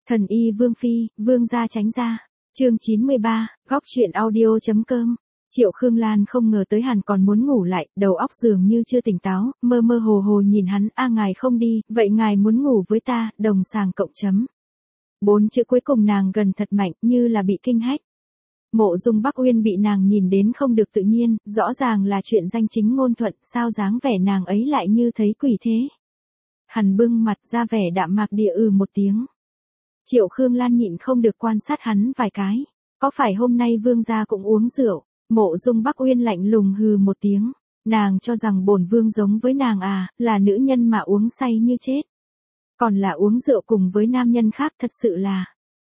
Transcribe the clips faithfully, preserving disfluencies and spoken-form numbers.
Thần y Vương Phi, Vương gia tránh ra. Chương chín mươi ba, góc truyện audio.com. Triệu Khương Lan không ngờ tới Hàn còn muốn ngủ lại, đầu óc dường như chưa tỉnh táo, mơ mơ hồ hồ nhìn hắn, a ngài không đi, vậy ngài muốn ngủ với ta, đồng sàng cộng chấm. Bốn chữ cuối cùng nàng gần thật mạnh, như là bị kinh hách. Mộ Dung Bắc Uyên bị nàng nhìn đến không được tự nhiên, rõ ràng là chuyện danh chính ngôn thuận, sao dáng vẻ nàng ấy lại như thấy quỷ thế. Hàn bưng mặt ra vẻ đạm mạc địa ừ một tiếng. Triệu Khương Lan nhịn không được quan sát hắn vài cái. Có phải hôm nay vương gia cũng uống rượu? Mộ Dung Bắc Uyên lạnh lùng hừ một tiếng. Nàng cho rằng bổn vương giống với nàng à, là nữ nhân mà uống say như chết. Còn là uống rượu cùng với nam nhân khác thật sự là.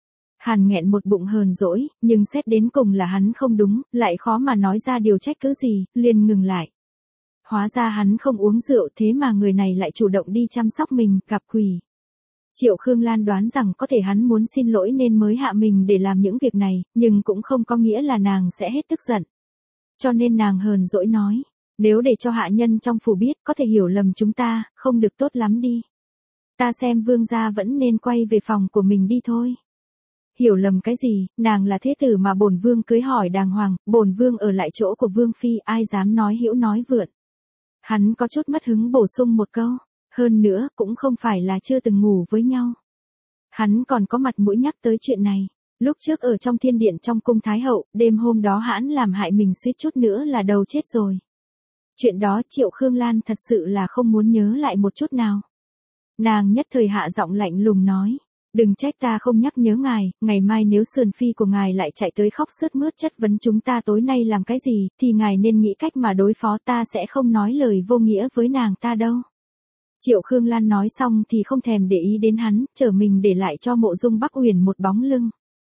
Hàn nghẹn một bụng hờn dỗi, nhưng xét đến cùng là hắn không đúng, lại khó mà nói ra điều trách cứ gì, liền ngừng lại. Hóa ra hắn không uống rượu thế mà người này lại chủ động đi chăm sóc mình, gặp quỷ. Triệu Khương Lan đoán rằng có thể hắn muốn xin lỗi nên mới hạ mình để làm những việc này, nhưng cũng không có nghĩa là nàng sẽ hết tức giận. Cho nên nàng hờn dỗi nói, nếu để cho hạ nhân trong phủ biết có thể hiểu lầm chúng ta, không được tốt lắm đi. Ta xem vương gia vẫn nên quay về phòng của mình đi thôi. Hiểu lầm cái gì, nàng là thế tử mà bổn vương cưới hỏi đàng hoàng, bổn vương ở lại chỗ của vương phi, ai dám nói hữu nói vượn. Hắn có chút mất hứng bổ sung một câu, hơn nữa cũng không phải là chưa từng ngủ với nhau. Hắn còn có mặt mũi nhắc tới chuyện này, lúc trước ở trong thiên điện trong cung thái hậu, đêm hôm đó hãn làm hại mình suýt chút nữa là đầu chết rồi. Chuyện đó Triệu Khương Lan thật sự là không muốn nhớ lại một chút nào. Nàng nhất thời hạ giọng lạnh lùng nói. Đừng trách ta không nhắc nhớ ngài, ngày mai nếu sườn phi của ngài lại chạy tới khóc sướt mướt chất vấn chúng ta tối nay làm cái gì, thì ngài nên nghĩ cách mà đối phó, ta sẽ không nói lời vô nghĩa với nàng ta đâu. Triệu Khương Lan nói xong thì không thèm để ý đến hắn, trở mình để lại cho Mộ Dung Bắc Uyển một bóng lưng.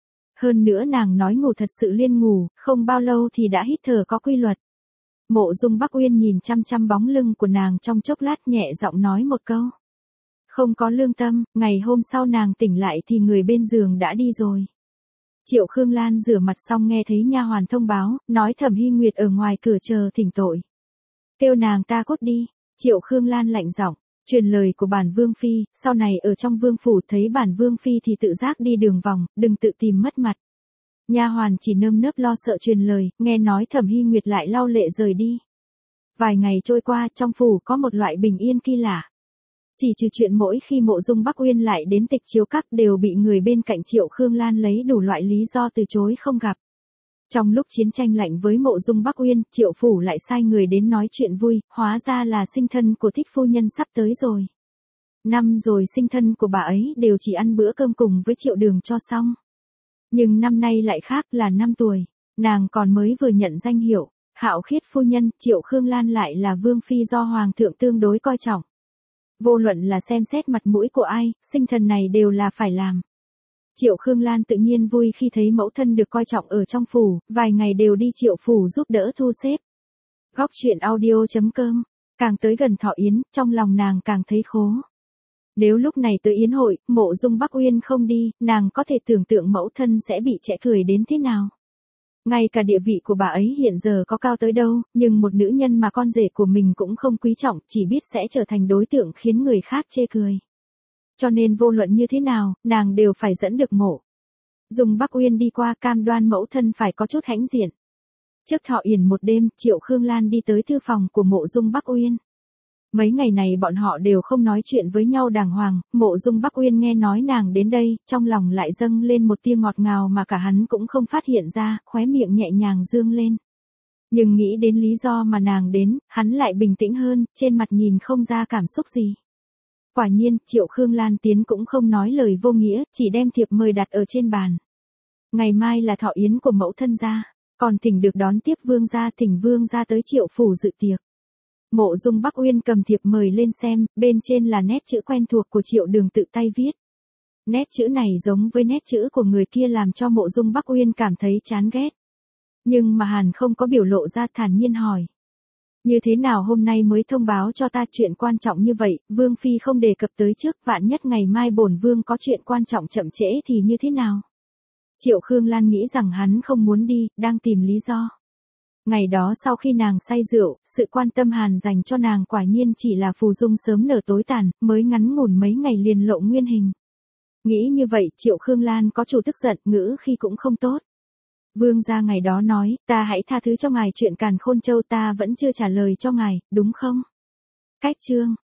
Hơn nữa nàng nói ngủ thật sự liên ngủ, không bao lâu thì đã hít thở có quy luật. Mộ Dung Bắc Uyên nhìn chăm chăm bóng lưng của nàng trong chốc lát nhẹ giọng nói một câu. Không có lương tâm, ngày hôm sau nàng tỉnh lại thì người bên giường đã đi rồi. Triệu Khương Lan rửa mặt xong nghe thấy nha hoàn thông báo, nói Thẩm Hy Nguyệt ở ngoài cửa chờ thỉnh tội. Kêu nàng ta cút đi. Triệu Khương Lan lạnh giọng, truyền lời của bản vương phi, sau này ở trong vương phủ thấy bản vương phi thì tự giác đi đường vòng, đừng tự tìm mất mặt. Nha hoàn chỉ nơm nớp lo sợ truyền lời, nghe nói Thẩm Hy Nguyệt lại lau lệ rời đi. Vài ngày trôi qua, trong phủ có một loại bình yên kỳ lạ. Chỉ trừ chuyện mỗi khi Mộ Dung Bắc Uyên lại đến Tịch Chiếu Các đều bị người bên cạnh Triệu Khương Lan lấy đủ loại lý do từ chối không gặp. Trong lúc chiến tranh lạnh với Mộ Dung Bắc Uyên, Triệu phủ lại sai người đến nói chuyện vui, hóa ra là sinh thân của Thích phu nhân sắp tới rồi. Năm rồi sinh thân của bà ấy đều chỉ ăn bữa cơm cùng với Triệu Đường cho xong. Nhưng năm nay lại khác, là năm tuổi, nàng còn mới vừa nhận danh hiệu Hạo Khiết phu nhân, Triệu Khương Lan lại là vương phi do hoàng thượng tương đối coi trọng. Vô luận là xem xét mặt mũi của ai, sinh thần này đều là phải làm. Triệu Khương Lan tự nhiên vui khi thấy mẫu thân được coi trọng ở trong phủ, vài ngày đều đi Triệu phủ giúp đỡ thu xếp. Góc truyện audio.com, càng tới gần Thọ Yến, trong lòng nàng càng thấy khố. Nếu lúc này tới yến hội, Mộ Dung Bắc Uyên không đi, nàng có thể tưởng tượng mẫu thân sẽ bị trẻ cười đến thế nào. Ngay cả địa vị của bà ấy hiện giờ có cao tới đâu, nhưng một nữ nhân mà con rể của mình cũng không quý trọng, chỉ biết sẽ trở thành đối tượng khiến người khác chê cười. Cho nên vô luận như thế nào, nàng đều phải dẫn được Mộ Dung Bắc Uyên đi qua, cam đoan mẫu thân phải có chút hãnh diện. Trước Thọ Yển một đêm, Triệu Khương Lan đi tới thư phòng của Mộ Dung Bắc Uyên. Mấy ngày này bọn họ đều không nói chuyện với nhau đàng hoàng, Mộ Dung Bắc Uyên nghe nói nàng đến đây, trong lòng lại dâng lên một tia ngọt ngào mà cả hắn cũng không phát hiện ra, khóe miệng nhẹ nhàng dương lên. Nhưng nghĩ đến lý do mà nàng đến, hắn lại bình tĩnh hơn, trên mặt nhìn không ra cảm xúc gì. Quả nhiên, Triệu Khương Lan tiến cũng không nói lời vô nghĩa, chỉ đem thiệp mời đặt ở trên bàn. Ngày mai là thọ yến của mẫu thân gia, còn thỉnh được đón tiếp vương gia, thỉnh vương gia tới Triệu phủ dự tiệc. Mộ Dung Bắc Uyên cầm thiệp mời lên xem, bên trên là nét chữ quen thuộc của Triệu Đường tự tay viết. Nét chữ này giống với nét chữ của người kia làm cho Mộ Dung Bắc Uyên cảm thấy chán ghét. Nhưng mà Hàn không có biểu lộ ra, thản nhiên hỏi. Như thế nào hôm nay mới thông báo cho ta chuyện quan trọng như vậy, Vương Phi không đề cập tới trước, vạn nhất ngày mai bổn Vương có chuyện quan trọng chậm trễ thì như thế nào? Triệu Khương Lan nghĩ rằng hắn không muốn đi, đang tìm lý do. Ngày đó sau khi nàng say rượu, sự quan tâm Hàn dành cho nàng quả nhiên chỉ là phù dung sớm nở tối tàn, mới ngắn ngủn mấy ngày liền lộ nguyên hình. Nghĩ như vậy, Triệu Khương Lan có chủ tức giận, ngữ khi cũng không tốt. Vương gia ngày đó nói, ta hãy tha thứ cho ngài chuyện Càn Khôn Châu, ta vẫn chưa trả lời cho ngài, đúng không? Cách chương